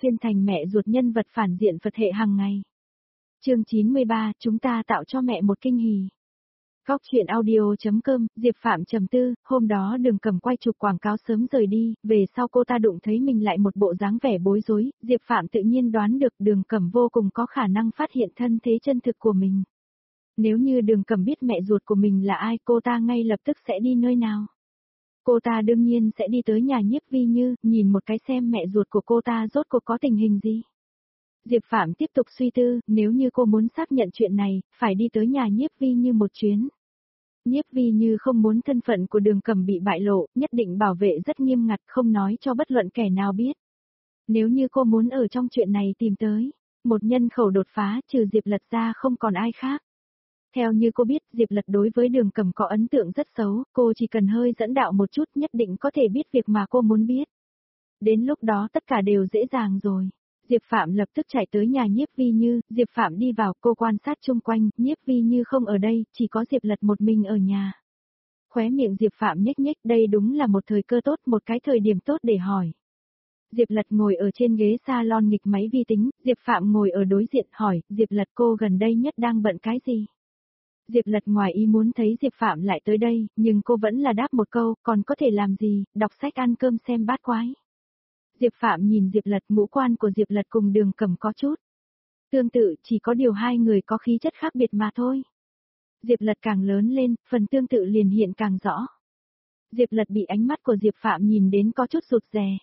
xuyên thành mẹ ruột nhân vật phản diện Phật hệ hàng ngày. Chương 93, chúng ta tạo cho mẹ một kinh hỉ. Góc chuyện audio.com, Diệp Phạm trầm tư, hôm đó Đường Cầm quay chụp quảng cáo sớm rời đi, về sau cô ta đụng thấy mình lại một bộ dáng vẻ bối rối, Diệp Phạm tự nhiên đoán được Đường Cầm vô cùng có khả năng phát hiện thân thế chân thực của mình. Nếu như Đường Cầm biết mẹ ruột của mình là ai, cô ta ngay lập tức sẽ đi nơi nào? Cô ta đương nhiên sẽ đi tới nhà Nhiếp Vi Như, nhìn một cái xem mẹ ruột của cô ta rốt cuộc có tình hình gì. Diệp Phạm tiếp tục suy tư, nếu như cô muốn xác nhận chuyện này, phải đi tới nhà Nhiếp Vi Như một chuyến. Nhiếp Vi Như không muốn thân phận của Đường Cầm bị bại lộ, nhất định bảo vệ rất nghiêm ngặt, không nói cho bất luận kẻ nào biết. Nếu như cô muốn ở trong chuyện này tìm tới một nhân khẩu đột phá, trừ Diệp Lật ra không còn ai khác. Theo như cô biết, Diệp Lật đối với Đường Cầm có ấn tượng rất xấu, cô chỉ cần hơi dẫn đạo một chút nhất định có thể biết việc mà cô muốn biết. Đến lúc đó tất cả đều dễ dàng rồi. Diệp Phạm lập tức chạy tới nhà Nhiếp Vi Như, Diệp Phạm đi vào, cô quan sát chung quanh, Nhiếp Vi Như không ở đây, chỉ có Diệp Lật một mình ở nhà. Khóe miệng Diệp Phạm nhếch nhếch, đây đúng là một thời cơ tốt, một cái thời điểm tốt để hỏi. Diệp Lật ngồi ở trên ghế salon nghịch máy vi tính, Diệp Phạm ngồi ở đối diện hỏi, Diệp Lật cô gần đây nhất đang bận cái gì? Diệp Lật ngoài ý muốn thấy Diệp Phạm lại tới đây, nhưng cô vẫn là đáp một câu, còn có thể làm gì, đọc sách ăn cơm xem bát quái. Diệp Phạm nhìn Diệp Lật, ngũ quan của Diệp Lật cùng Đường Cầm có chút tương tự, chỉ có điều hai người có khí chất khác biệt mà thôi. Diệp Lật càng lớn lên, phần tương tự liền hiện càng rõ. Diệp Lật bị ánh mắt của Diệp Phạm nhìn đến có chút rụt rè.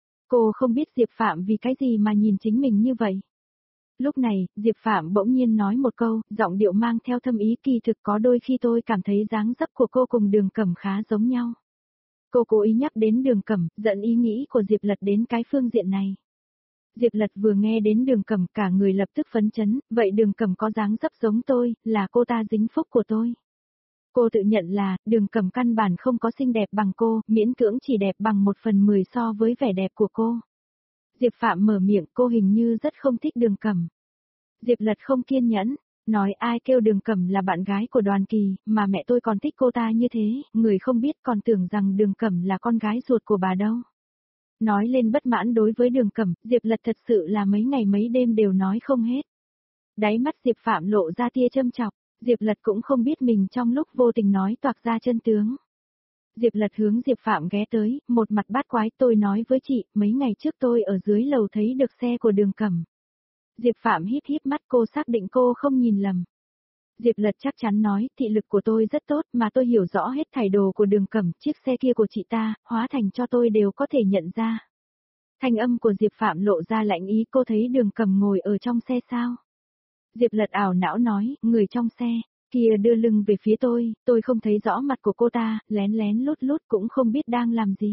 Cô không biết Diệp Phạm vì cái gì mà nhìn chính mình như vậy. Lúc này, Diệp Phạm bỗng nhiên nói một câu, giọng điệu mang theo thâm ý, kỳ thực có đôi khi tôi cảm thấy dáng dấp của cô cùng Đường Cầm khá giống nhau. Cô cố ý nhắc đến Đường Cầm, dẫn ý nghĩ của Diệp Lật đến cái phương diện này. Diệp Lật vừa nghe đến Đường Cầm cả người lập tức phấn chấn, vậy Đường Cầm có dáng dấp giống tôi, là cô ta dính phúc của tôi. Cô tự nhận là, Đường Cầm căn bản không có xinh đẹp bằng cô, miễn cưỡng chỉ đẹp bằng 1/10 so với vẻ đẹp của cô. Diệp Phạm mở miệng, cô hình như rất không thích Đường Cầm. Diệp Lật không kiên nhẫn, nói ai kêu Đường Cầm là bạn gái của Đoàn Kỳ, mà mẹ tôi còn thích cô ta như thế, người không biết còn tưởng rằng Đường Cầm là con gái ruột của bà đâu. Nói lên bất mãn đối với Đường Cầm, Diệp Lật thật sự là mấy ngày mấy đêm đều nói không hết. Đáy mắt Diệp Phạm lộ ra tia châm chọc, Diệp Lật cũng không biết mình trong lúc vô tình nói toạc ra chân tướng. Diệp Lật hướng Diệp Phạm ghé tới, một mặt bát quái, tôi nói với chị, mấy ngày trước tôi ở dưới lầu thấy được xe của Đường Cầm. Diệp Phạm híp híp mắt, cô xác định cô không nhìn lầm. Diệp Lật chắc chắn nói, thị lực của tôi rất tốt mà tôi hiểu rõ hết thảy đồ của Đường Cầm, chiếc xe kia của chị ta, hóa thành cho tôi đều có thể nhận ra. Thanh âm của Diệp Phạm lộ ra lạnh ý, cô thấy Đường Cầm ngồi ở trong xe sao? Diệp Lật ảo não nói, người trong xe, kia đưa lưng về phía tôi không thấy rõ mặt của cô ta, lén lén lút lút cũng không biết đang làm gì.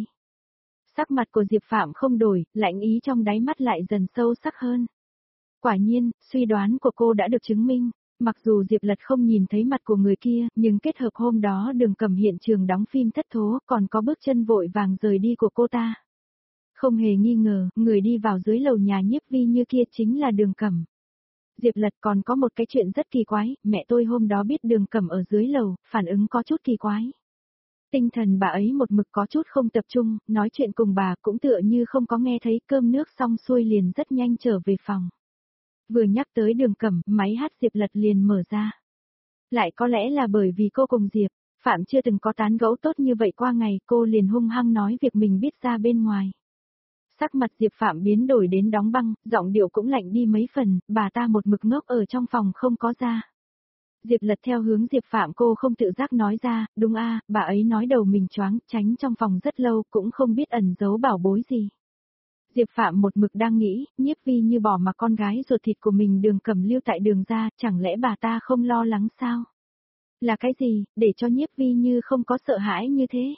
Sắc mặt của Diệp Phạm không đổi, lạnh ý trong đáy mắt lại dần sâu sắc hơn. Quả nhiên, suy đoán của cô đã được chứng minh. Mặc dù Diệp Lật không nhìn thấy mặt của người kia, nhưng kết hợp hôm đó Đường Cầm hiện trường đóng phim thất thố, còn có bước chân vội vàng rời đi của cô ta. Không hề nghi ngờ, người đi vào dưới lầu nhà Nhiếp Vi Như kia chính là Đường Cầm. Diệp Lật còn có một cái chuyện rất kỳ quái, mẹ tôi hôm đó biết Đường Cầm ở dưới lầu, phản ứng có chút kỳ quái. Tinh thần bà ấy một mực có chút không tập trung, nói chuyện cùng bà cũng tựa như không có nghe thấy, cơm nước xong xuôi liền rất nhanh trở về phòng. Vừa nhắc tới Đường Cầm, máy hát Diệp Lật liền mở ra. Lại có lẽ là bởi vì cô cùng Diệp Phạm chưa từng có tán gẫu tốt như vậy qua ngày, cô liền hung hăng nói việc mình biết ra bên ngoài. Sắc mặt Diệp Phạm biến đổi đến đóng băng, giọng điệu cũng lạnh đi mấy phần, bà ta một mực ngốc ở trong phòng không có ra. Diệp Lật theo hướng Diệp Phạm, cô không tự giác nói ra, đúng a, bà ấy nói đầu mình choáng, tránh trong phòng rất lâu, cũng không biết ẩn giấu bảo bối gì. Diệp Phạm một mực đang nghĩ, Nhiếp Vi Như bỏ mặc con gái ruột thịt của mình Đường Cầm lưu tại Đường gia, chẳng lẽ bà ta không lo lắng sao? Là cái gì, để cho Nhiếp Vi Như không có sợ hãi như thế?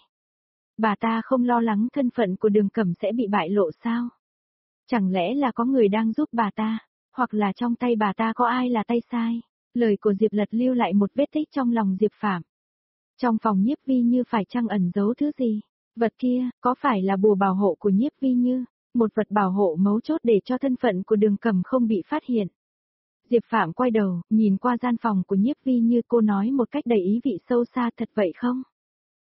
Bà ta không lo lắng thân phận của Đường Cầm sẽ bị bại lộ sao? Chẳng lẽ là có người đang giúp bà ta, hoặc là trong tay bà ta có ai là tay sai? Lời của Diệp Lật lưu lại một vết tích trong lòng Diệp Phạm. Trong phòng Nhiếp Vi Như phải chăng ẩn giấu thứ gì? Vật kia, có phải là bùa bảo hộ của Nhiếp Vi Như? Một vật bảo hộ mấu chốt để cho thân phận của Đường Cầm không bị phát hiện. Diệp Phạm quay đầu, nhìn qua gian phòng của Nhiếp Vi Như, cô nói một cách đầy ý vị sâu xa, thật vậy không?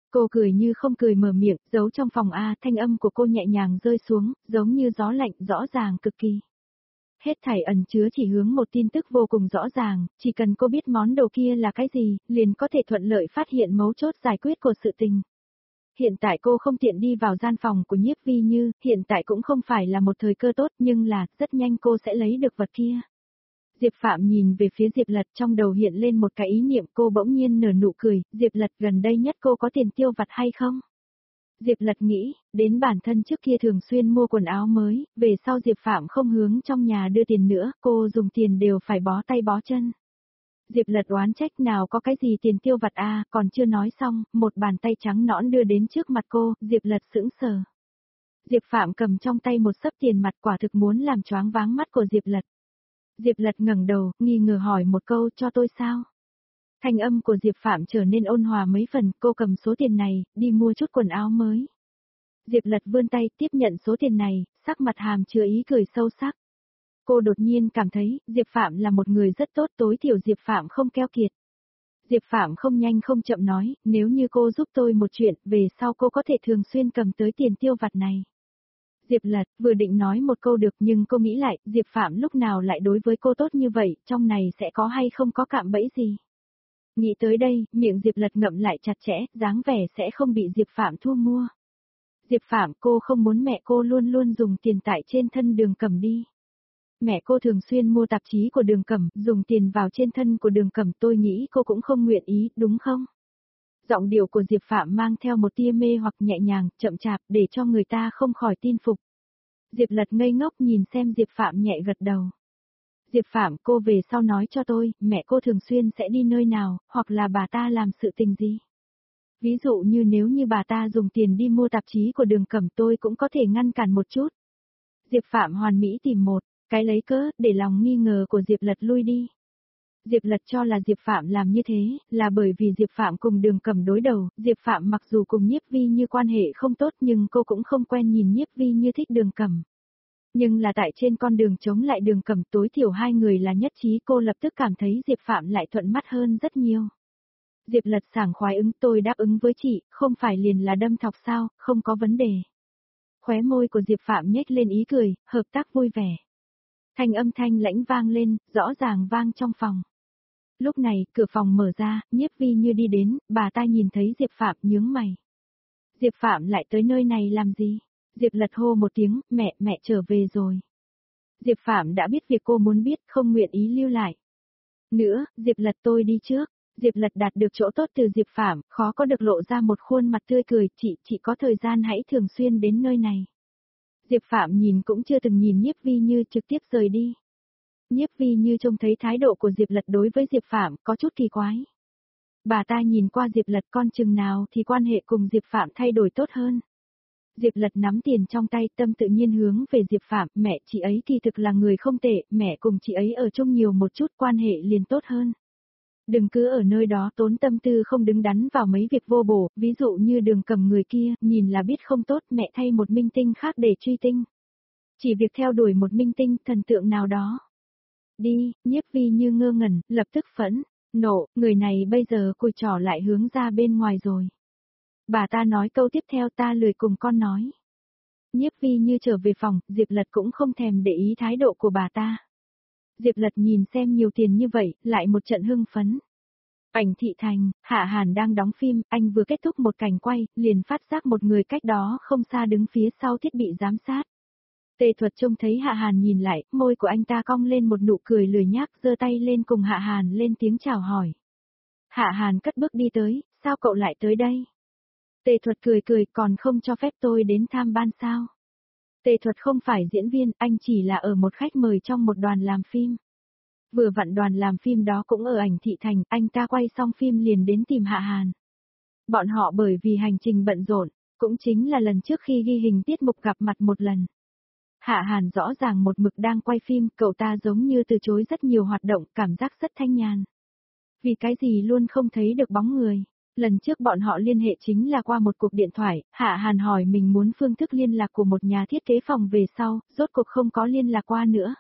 Cô cười như không cười mở miệng, giấu trong phòng A, thanh âm của cô nhẹ nhàng rơi xuống, giống như gió lạnh, rõ ràng cực kỳ. Hết thảy ẩn chứa chỉ hướng một tin tức vô cùng rõ ràng, chỉ cần cô biết món đồ kia là cái gì, liền có thể thuận lợi phát hiện mấu chốt giải quyết của sự tình. Hiện tại cô không tiện đi vào gian phòng của Nhiếp Vi Như, hiện tại cũng không phải là một thời cơ tốt nhưng là, rất nhanh cô sẽ lấy được vật kia. Diệp Phạm nhìn về phía Diệp Lật, trong đầu hiện lên một cái ý niệm, cô bỗng nhiên nở nụ cười, Diệp Lật gần đây nhất cô có tiền tiêu vặt hay không? Diệp Lật nghĩ, đến bản thân trước kia thường xuyên mua quần áo mới, về sau Diệp Phạm không hướng trong nhà đưa tiền nữa, cô dùng tiền đều phải bó tay bó chân. Diệp Lật oán trách, nào có cái gì tiền tiêu vặt à, còn chưa nói xong, một bàn tay trắng nõn đưa đến trước mặt cô, Diệp Lật sững sờ. Diệp Phạm cầm trong tay một xấp tiền mặt, quả thực muốn làm choáng váng mắt của Diệp Lật. Diệp Lật ngẩng đầu, nghi ngờ hỏi một câu, cho tôi sao? Thanh âm của Diệp Phạm trở nên ôn hòa mấy phần, cô cầm số tiền này, đi mua chút quần áo mới. Diệp Lật vươn tay, tiếp nhận số tiền này, sắc mặt hàm chứa ý cười sâu sắc. Cô đột nhiên cảm thấy, Diệp Phạm là một người rất tốt, tối thiểu Diệp Phạm không keo kiệt. Diệp Phạm không nhanh không chậm nói, nếu như cô giúp tôi một chuyện, về sau cô có thể thường xuyên cầm tới tiền tiêu vặt này. Diệp Lật vừa định nói một câu được nhưng cô nghĩ lại, Diệp Phạm lúc nào lại đối với cô tốt như vậy, trong này sẽ có hay không có cạm bẫy gì. Nghĩ tới đây, miệng Diệp Lật ngậm lại chặt chẽ, dáng vẻ sẽ không bị Diệp Phạm thu mua. Diệp Phạm, cô không muốn mẹ cô luôn luôn dùng tiền tại trên thân Đường Cẩm đi. Mẹ cô thường xuyên mua tạp chí của Đường Cẩm, dùng tiền vào trên thân của Đường Cẩm, tôi nghĩ cô cũng không nguyện ý, đúng không? Giọng điệu của Diệp Phạm mang theo một tia mê hoặc nhẹ nhàng, chậm chạp, để cho người ta không khỏi tin phục. Diệp Lật ngây ngốc nhìn xem Diệp Phạm nhẹ gật đầu. Diệp Phạm, cô về sau nói cho tôi, mẹ cô thường xuyên sẽ đi nơi nào, hoặc là bà ta làm sự tình gì? Ví dụ như nếu như bà ta dùng tiền đi mua tạp chí của Đường Cẩm, tôi cũng có thể ngăn cản một chút. Diệp Phạm hoàn mỹ tìm một cái lấy cớ, để lòng nghi ngờ của Diệp Lật lui đi. Diệp Lật cho là Diệp Phạm làm như thế, là bởi vì Diệp Phạm cùng Đường Cẩm đối đầu, Diệp Phạm mặc dù cùng Nhiếp Vi Như quan hệ không tốt nhưng cô cũng không quen nhìn Nhiếp Vi Như thích Đường Cẩm. Nhưng là tại trên con đường chống lại Đường Cẩm, tối thiểu hai người là nhất trí, cô lập tức cảm thấy Diệp Phạm lại thuận mắt hơn rất nhiều. Diệp Lật sảng khoái ứng, tôi đáp ứng với chị, không phải liền là đâm thọc sao, không có vấn đề. Khóe môi của Diệp Phạm nhếch lên ý cười, hợp tác vui vẻ. Âm thanh lãnh vang lên, rõ ràng vang trong phòng. Lúc này, cửa phòng mở ra, Nhiếp Vi Như đi đến, bà ta nhìn thấy Diệp Phạm nhướng mày. Diệp Phạm lại tới nơi này làm gì? Diệp Lật hô một tiếng, mẹ trở về rồi. Diệp Phạm đã biết việc cô muốn biết, không nguyện ý lưu lại. Nữa, Diệp Lật tôi đi trước. Diệp Lật đạt được chỗ tốt từ Diệp Phạm, khó có được lộ ra một khuôn mặt tươi cười, chị có thời gian hãy thường xuyên đến nơi này. Diệp Phạm nhìn cũng chưa từng nhìn Nhiếp Vi Như, trực tiếp rời đi. Nhiếp Vi Như trông thấy thái độ của Diệp Lật đối với Diệp Phạm có chút kỳ quái. Bà ta nhìn qua Diệp Lật, con chừng nào thì quan hệ cùng Diệp Phạm thay đổi tốt hơn. Diệp Lật nắm tiền trong tay, tâm tự nhiên hướng về Diệp Phạm, mẹ chị ấy kỳ thực là người không tệ, mẹ cùng chị ấy ở chung nhiều một chút quan hệ liền tốt hơn. Đừng cứ ở nơi đó tốn tâm tư không đứng đắn vào mấy việc vô bổ, ví dụ như Đường Cầm người kia, nhìn là biết không tốt, mẹ thay một minh tinh khác để truy tinh. Chỉ việc theo đuổi một minh tinh, thần tượng nào đó. Đi, Nhiếp Vi Như ngơ ngẩn, lập tức phẫn, nộ, người này bây giờ cùi trỏ lại hướng ra bên ngoài rồi. Bà ta nói câu tiếp theo, ta lười cùng con nói. Nhiếp Vi Như trở về phòng, Diệp Lật cũng không thèm để ý thái độ của bà ta. Diệp Lật nhìn xem nhiều tiền như vậy, lại một trận hưng phấn. Ảnh thị thành, Hạ Hàn đang đóng phim, anh vừa kết thúc một cảnh quay, liền phát giác một người cách đó không xa đứng phía sau thiết bị giám sát. Tề Thuật trông thấy Hạ Hàn nhìn lại, môi của anh ta cong lên một nụ cười lười nhác, giơ tay lên cùng Hạ Hàn lên tiếng chào hỏi. Hạ Hàn cất bước đi tới, sao cậu lại tới đây? Tề Thuật cười cười, còn không cho phép tôi đến tham ban sao? Tề Thuật không phải diễn viên, anh chỉ là ở một khách mời trong một đoàn làm phim. Vừa vặn đoàn làm phim đó cũng ở ảnh thị thành, anh ta quay xong phim liền đến tìm Hạ Hàn. Bọn họ bởi vì hành trình bận rộn, cũng chính là lần trước khi ghi hình tiết mục gặp mặt một lần. Hạ Hàn rõ ràng một mực đang quay phim, cậu ta giống như từ chối rất nhiều hoạt động, cảm giác rất thanh nhàn. Vì cái gì luôn không thấy được bóng người. Lần trước bọn họ liên hệ chính là qua một cuộc điện thoại, Hạ Hàn hỏi mình muốn phương thức liên lạc của một nhà thiết kế phòng về sau, rốt cuộc không có liên lạc qua nữa.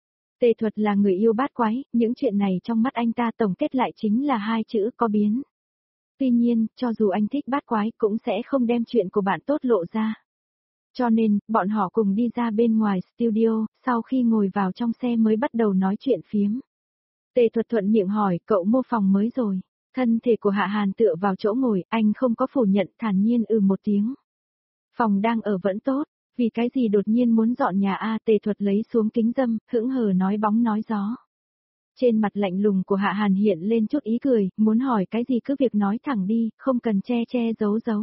Tề Thuật là người yêu bát quái, những chuyện này trong mắt anh ta tổng kết lại chính là hai chữ có biến. Tuy nhiên, cho dù anh thích bát quái cũng sẽ không đem chuyện của bạn tốt lộ ra. Cho nên, bọn họ cùng đi ra bên ngoài studio, sau khi ngồi vào trong xe mới bắt đầu nói chuyện phiếm. Tề Thuật thuận miệng hỏi, cậu mua phòng mới rồi. Thân thể của Hạ Hàn tựa vào chỗ ngồi, anh không có phủ nhận, thản nhiên một tiếng. Phòng đang ở vẫn tốt, vì cái gì đột nhiên muốn dọn nhà a? Tề Thuật lấy xuống kính dâm, hững hờ nói bóng nói gió. Trên mặt lạnh lùng của Hạ Hàn hiện lên chút ý cười, muốn hỏi cái gì cứ việc nói thẳng đi, không cần che che giấu giấu.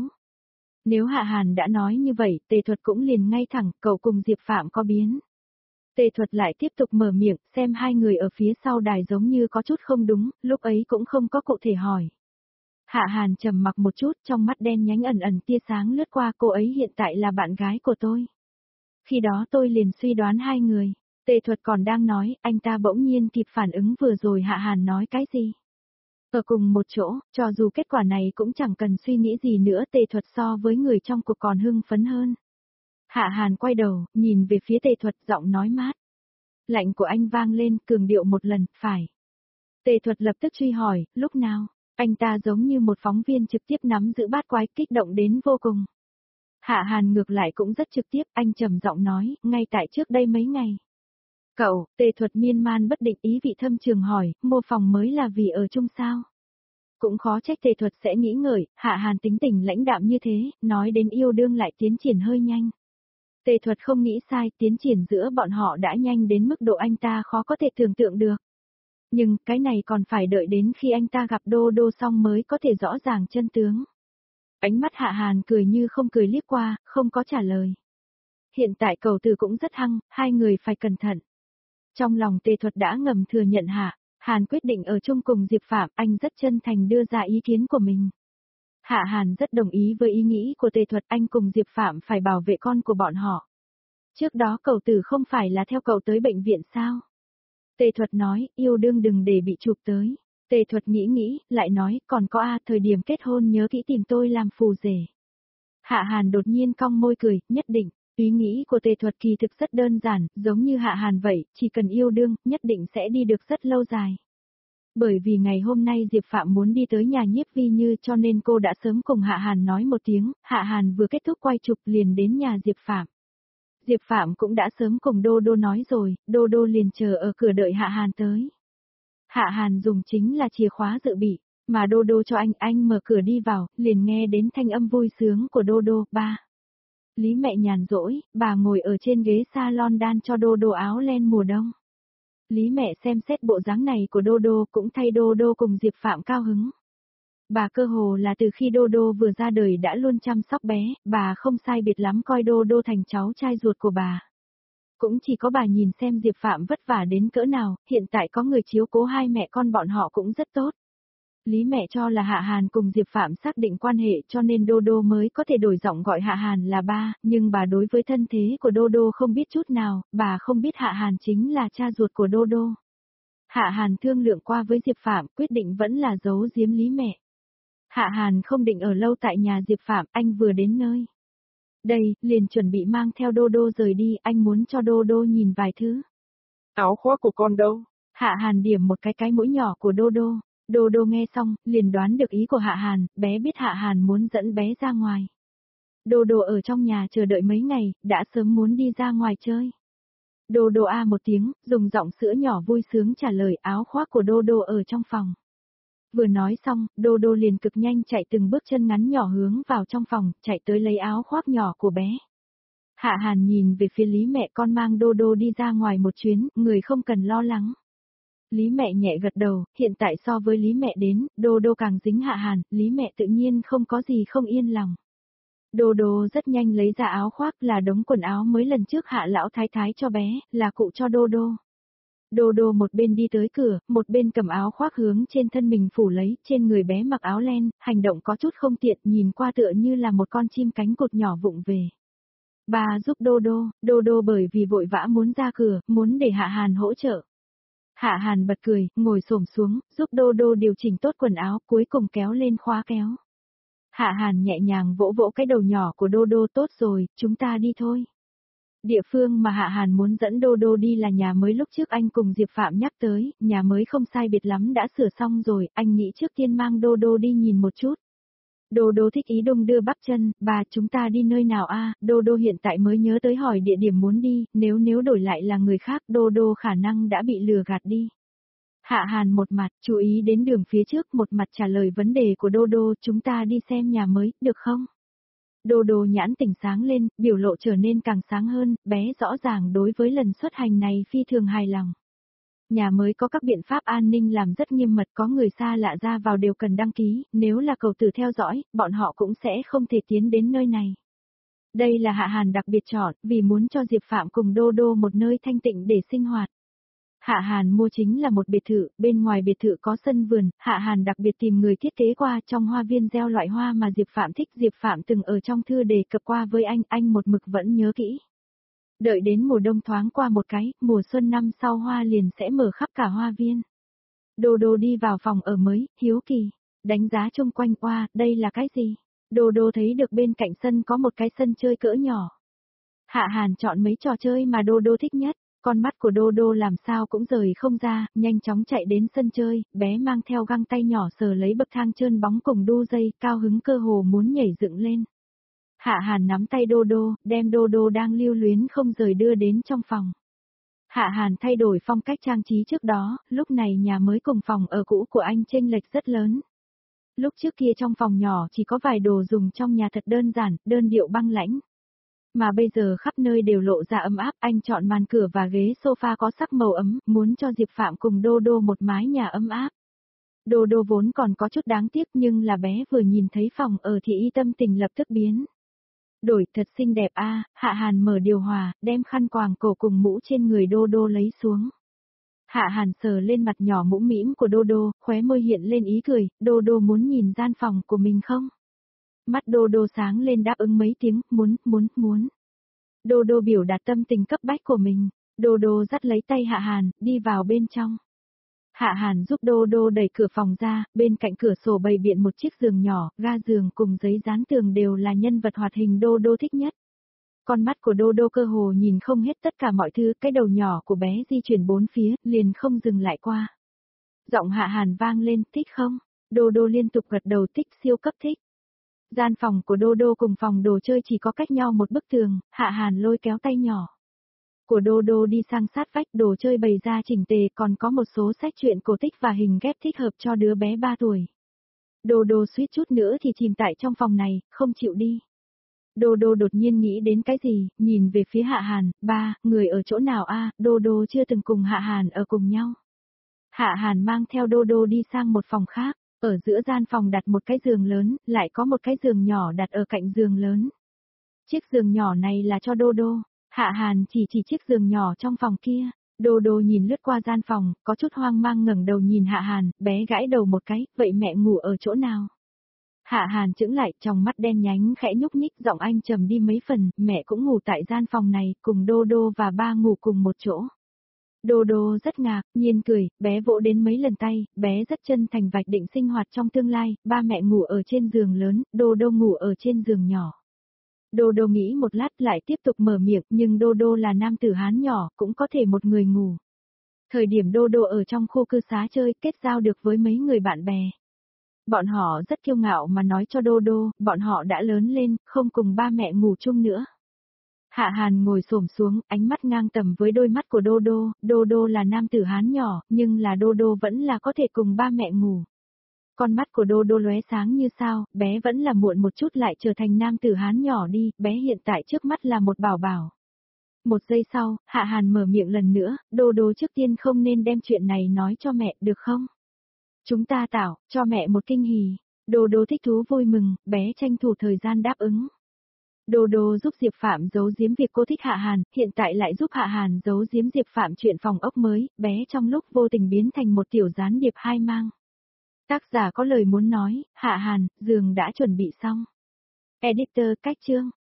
Nếu Hạ Hàn đã nói như vậy, Tề Thuật cũng liền ngay thẳng, cậu cùng Diệp Phạm có biến. Tề Thuật lại tiếp tục mở miệng, xem hai người ở phía sau đài giống như có chút không đúng, lúc ấy cũng không có cụ thể hỏi. Hạ Hàn trầm mặc một chút, trong mắt đen nhánh ẩn ẩn tia sáng lướt qua, cô ấy hiện tại là bạn gái của tôi. Khi đó tôi liền suy đoán hai người. Tề Thuật còn đang nói, anh ta bỗng nhiên kịp phản ứng vừa rồi Hạ Hàn nói cái gì. Ở cùng một chỗ, cho dù kết quả này cũng chẳng cần suy nghĩ gì nữa, Tề Thuật so với người trong cuộc còn hưng phấn hơn. Hạ Hàn quay đầu, nhìn về phía Tề Thuật, giọng nói mát. Lạnh của anh vang lên, cường điệu một lần, phải. Tề Thuật lập tức truy hỏi, lúc nào? Anh ta giống như một phóng viên trực tiếp nắm giữ bát quái, kích động đến vô cùng. Hạ Hàn ngược lại cũng rất trực tiếp, anh trầm giọng nói, ngay tại trước đây mấy ngày. Cậu, Tề Thuật miên man bất định, ý vị thâm trường hỏi, mua phòng mới là vì ở chung sao? Cũng khó trách Tề Thuật sẽ nghĩ ngợi, Hạ Hàn tính tình lãnh đạm như thế, nói đến yêu đương lại tiến triển hơi nhanh. Tề Thuật không nghĩ sai, tiến triển giữa bọn họ đã nhanh đến mức độ anh ta khó có thể tưởng tượng được. Nhưng, cái này còn phải đợi đến khi anh ta gặp Đô Đô xong mới có thể rõ ràng chân tướng. Ánh mắt Hạ Hàn cười như không cười liếc qua, không có trả lời. Hiện tại cầu từ cũng rất hăng, hai người phải cẩn thận. Trong lòng Tề Thuật đã ngầm thừa nhận Hạ Hàn quyết định ở chung cùng Diệp Phạm, anh rất chân thành đưa ra ý kiến của mình. Hạ Hàn rất đồng ý với ý nghĩ của Tề Thuật, anh cùng Diệp Phạm phải bảo vệ con của bọn họ. Trước đó cầu tử không phải là theo cậu tới bệnh viện sao? Tề Thuật nói, yêu đương đừng để bị chụp tới. Tề Thuật nghĩ, lại nói, còn có thời điểm kết hôn nhớ kỹ tìm tôi làm phù rể. Hạ Hàn đột nhiên cong môi cười, nhất định. Ý nghĩ của Tề Thuật kỳ thực rất đơn giản, giống như Hạ Hàn vậy, chỉ cần yêu đương, nhất định sẽ đi được rất lâu dài. Bởi vì ngày hôm nay Diệp Phạm muốn đi tới nhà Nhiếp Vi Như cho nên cô đã sớm cùng Hạ Hàn nói một tiếng, Hạ Hàn vừa kết thúc quay chụp liền đến nhà Diệp Phạm. Diệp Phạm cũng đã sớm cùng Đô Đô nói rồi, Đô Đô liền chờ ở cửa đợi Hạ Hàn tới. Hạ Hàn dùng chính là chìa khóa dự bị, mà Đô Đô cho anh mở cửa đi vào, liền nghe đến thanh âm vui sướng của Đô Đô, ba. Lý mẹ nhàn rỗi, bà ngồi ở trên ghế salon đan cho Đô Đô áo len mùa đông. Lý mẹ xem xét bộ dáng này của Đô Đô cũng thay Đô Đô cùng Diệp Phạm cao hứng. Bà cơ hồ là từ khi Đô Đô vừa ra đời đã luôn chăm sóc bé, bà không sai biệt lắm coi Đô Đô thành cháu trai ruột của bà. Cũng chỉ có bà nhìn xem Diệp Phạm vất vả đến cỡ nào, hiện tại có người chiếu cố hai mẹ con bọn họ cũng rất tốt. Lý mẹ cho là Hạ Hàn cùng Diệp Phạm xác định quan hệ cho nên Đô Đô mới có thể đổi giọng gọi Hạ Hàn là ba, nhưng bà đối với thân thế của Đô Đô không biết chút nào, bà không biết Hạ Hàn chính là cha ruột của Đô Đô. Hạ Hàn thương lượng qua với Diệp Phạm, quyết định vẫn là giấu giếm Lý mẹ. Hạ Hàn không định ở lâu tại nhà Diệp Phạm, anh vừa đến nơi. Đây, liền chuẩn bị mang theo Đô Đô rời đi, anh muốn cho Đô Đô nhìn vài thứ. Áo khoác của con đâu? Hạ Hàn điểm một cái mũi nhỏ của Đô Đô. Đô Đô nghe xong, liền đoán được ý của Hạ Hàn, bé biết Hạ Hàn muốn dẫn bé ra ngoài. Đô Đô ở trong nhà chờ đợi mấy ngày, đã sớm muốn đi ra ngoài chơi. Đô Đô a một tiếng, dùng giọng sữa nhỏ vui sướng trả lời, áo khoác của Đô Đô ở trong phòng. Vừa nói xong, Đô Đô liền cực nhanh chạy từng bước chân ngắn nhỏ hướng vào trong phòng, chạy tới lấy áo khoác nhỏ của bé. Hạ Hàn nhìn về phía Lý mẹ, con mang Đô Đô đi ra ngoài một chuyến, người không cần lo lắng. Lý mẹ nhẹ gật đầu, hiện tại so với Lý mẹ đến, Đô Đô càng dính Hạ Hàn, Lý mẹ tự nhiên không có gì không yên lòng. Đô Đô rất nhanh lấy ra áo khoác, là đống quần áo mới lần trước Hạ lão thái thái cho bé, là cụ cho Đô Đô. Đô Đô một bên đi tới cửa, một bên cầm áo khoác hướng trên thân mình phủ lấy, trên người bé mặc áo len, hành động có chút không tiện, nhìn qua tựa như là một con chim cánh cụt nhỏ vụng về. Bà giúp Đô Đô bởi vì vội vã muốn ra cửa, muốn để Hạ Hàn hỗ trợ. Hạ Hàn bật cười, ngồi xổm xuống, giúp Đô Đô điều chỉnh tốt quần áo, cuối cùng kéo lên khóa kéo. Hạ Hàn nhẹ nhàng vỗ vỗ cái đầu nhỏ của Đô Đô, tốt rồi, chúng ta đi thôi. Địa phương mà Hạ Hàn muốn dẫn Đô Đô đi là nhà mới lúc trước anh cùng Diệp Phạm nhắc tới, nhà mới không sai biệt lắm đã sửa xong rồi, anh nghĩ trước tiên mang Đô Đô đi nhìn một chút. Đô đô thích ý đung đưa bắp chân, bà chúng ta đi nơi nào a? Đô đô hiện tại mới nhớ tới hỏi địa điểm muốn đi, nếu đổi lại là người khác đô đô khả năng đã bị lừa gạt đi. Hạ Hàn một mặt chú ý đến đường phía trước, một mặt trả lời vấn đề của đô đô, chúng ta đi xem nhà mới, được không? Đô đô nhãn tỉnh sáng lên, biểu lộ trở nên càng sáng hơn, bé rõ ràng đối với lần xuất hành này phi thường hài lòng. Nhà mới có các biện pháp an ninh làm rất nghiêm mật, có người xa lạ ra vào đều cần đăng ký, nếu là cầu tử theo dõi, bọn họ cũng sẽ không thể tiến đến nơi này. Đây là Hạ Hàn đặc biệt chọn, vì muốn cho Diệp Phạm cùng Đô Đô một nơi thanh tịnh để sinh hoạt. Hạ Hàn mua chính là một biệt thự, bên ngoài biệt thự có sân vườn, Hạ Hàn đặc biệt tìm người thiết kế qua trong hoa viên gieo loại hoa mà Diệp Phạm thích. Diệp Phạm từng ở trong thư đề cập qua với anh một mực vẫn nhớ kỹ. Đợi đến mùa đông thoáng qua một cái, mùa xuân năm sau hoa liền sẽ mở khắp cả hoa viên. Đô đô đi vào phòng ở mới, hiếu kỳ, đánh giá chung quanh qua, đây là cái gì? Đô đô thấy được bên cạnh sân có một cái sân chơi cỡ nhỏ. Hạ Hàn chọn mấy trò chơi mà đô đô thích nhất, con mắt của đô đô làm sao cũng rời không ra, nhanh chóng chạy đến sân chơi, bé mang theo găng tay nhỏ sờ lấy bậc thang trơn bóng cùng đu dây, cao hứng cơ hồ muốn nhảy dựng lên. Hạ Hàn nắm tay đô đô, đem đô đô đang lưu luyến không rời đưa đến trong phòng. Hạ Hàn thay đổi phong cách trang trí trước đó, lúc này nhà mới cùng phòng ở cũ của anh chênh lệch rất lớn. Lúc trước kia trong phòng nhỏ chỉ có vài đồ dùng trong nhà thật đơn giản, đơn điệu băng lãnh. Mà bây giờ khắp nơi đều lộ ra ấm áp, anh chọn màn cửa và ghế sofa có sắc màu ấm, muốn cho Diệp Phạm cùng Đô Đô một mái nhà ấm áp. Đô Đô vốn còn có chút đáng tiếc nhưng là bé vừa nhìn thấy phòng ở thì y tâm tình lập tức biến. Đổi thật xinh đẹp a. Hạ Hàn mở điều hòa, đem khăn quàng cổ cùng mũ trên người Đô Đô lấy xuống. Hạ Hàn sờ lên mặt nhỏ mũm mĩm của Đô Đô, khóe môi hiện lên ý cười, Đô Đô muốn nhìn gian phòng của mình không? Mắt Đô Đô sáng lên đáp ứng mấy tiếng, muốn. Đô Đô biểu đạt tâm tình cấp bách của mình, Đô Đô dắt lấy tay Hạ Hàn, đi vào bên trong. Hạ Hàn giúp Đô Đô đẩy cửa phòng ra, bên cạnh cửa sổ bày biện một chiếc giường nhỏ, ga giường cùng giấy dán tường đều là nhân vật hoạt hình Đô Đô thích nhất. Con mắt của Đô Đô cơ hồ nhìn không hết tất cả mọi thứ, cái đầu nhỏ của bé di chuyển bốn phía, liền không dừng lại qua. Giọng Hạ Hàn vang lên, thích không? Đô Đô liên tục gật đầu, thích, siêu cấp thích. Gian phòng của Đô Đô cùng phòng đồ chơi chỉ có cách nhau một bức tường, Hạ Hàn lôi kéo tay nhỏ của Đô Đô đi sang sát vách, đồ chơi bày ra chỉnh tề, còn có một số sách truyện cổ tích và hình ghép thích hợp cho đứa bé 3 tuổi. Đô Đô suýt chút nữa thì chìm tại trong phòng này, không chịu đi. Đô Đô đột nhiên nghĩ đến cái gì, nhìn về phía Hạ Hàn, ba, người ở chỗ nào a? Đô Đô chưa từng cùng Hạ Hàn ở cùng nhau. Hạ Hàn mang theo Đô Đô đi sang một phòng khác, ở giữa gian phòng đặt một cái giường lớn, lại có một cái giường nhỏ đặt ở cạnh giường lớn. Chiếc giường nhỏ này là cho Đô Đô. Hạ Hàn chỉ chiếc giường nhỏ trong phòng kia. Đô Đô nhìn lướt qua gian phòng, có chút hoang mang ngẩng đầu nhìn Hạ Hàn, bé gãi đầu một cái, vậy mẹ ngủ ở chỗ nào? Hạ Hàn chững lại, trong mắt đen nhánh khẽ nhúc nhích, giọng anh trầm đi mấy phần, mẹ cũng ngủ tại gian phòng này, cùng Đô Đô và ba ngủ cùng một chỗ. Đô Đô rất ngạc, nhiên cười, bé vỗ đến mấy lần tay, bé rất chân thành vạch định sinh hoạt trong tương lai, ba mẹ ngủ ở trên giường lớn, Đô Đô ngủ ở trên giường nhỏ. Đô Đô nghĩ một lát lại tiếp tục mở miệng, nhưng Đô Đô là nam tử Hán nhỏ, cũng có thể một người ngủ. Thời điểm Đô Đô ở trong khu cư xá chơi, kết giao được với mấy người bạn bè. Bọn họ rất kiêu ngạo mà nói cho Đô Đô, bọn họ đã lớn lên, không cùng ba mẹ ngủ chung nữa. Hạ Hàn ngồi xổm xuống, ánh mắt ngang tầm với đôi mắt của Đô Đô là nam tử Hán nhỏ, nhưng là Đô Đô vẫn là có thể cùng ba mẹ ngủ. Con mắt của Đô Đô lóe sáng như sao, bé vẫn là muộn một chút lại trở thành nam tử Hán nhỏ đi, bé hiện tại trước mắt là một bảo bảo. Một giây sau, Hạ Hàn mở miệng lần nữa, Đô Đô trước tiên không nên đem chuyện này nói cho mẹ, được không? Chúng ta tạo, cho mẹ một kinh hỉ. Đô Đô thích thú vui mừng, bé tranh thủ thời gian đáp ứng. Đô Đô giúp Diệp Phạm giấu giếm việc cô thích Hạ Hàn, hiện tại lại giúp Hạ Hàn giấu giếm Diệp Phạm chuyện phòng ốc mới, bé trong lúc vô tình biến thành một tiểu gián điệp hai mang. Tác giả có lời muốn nói, Hạ Hàn, giường đã chuẩn bị xong. Editor cách chương.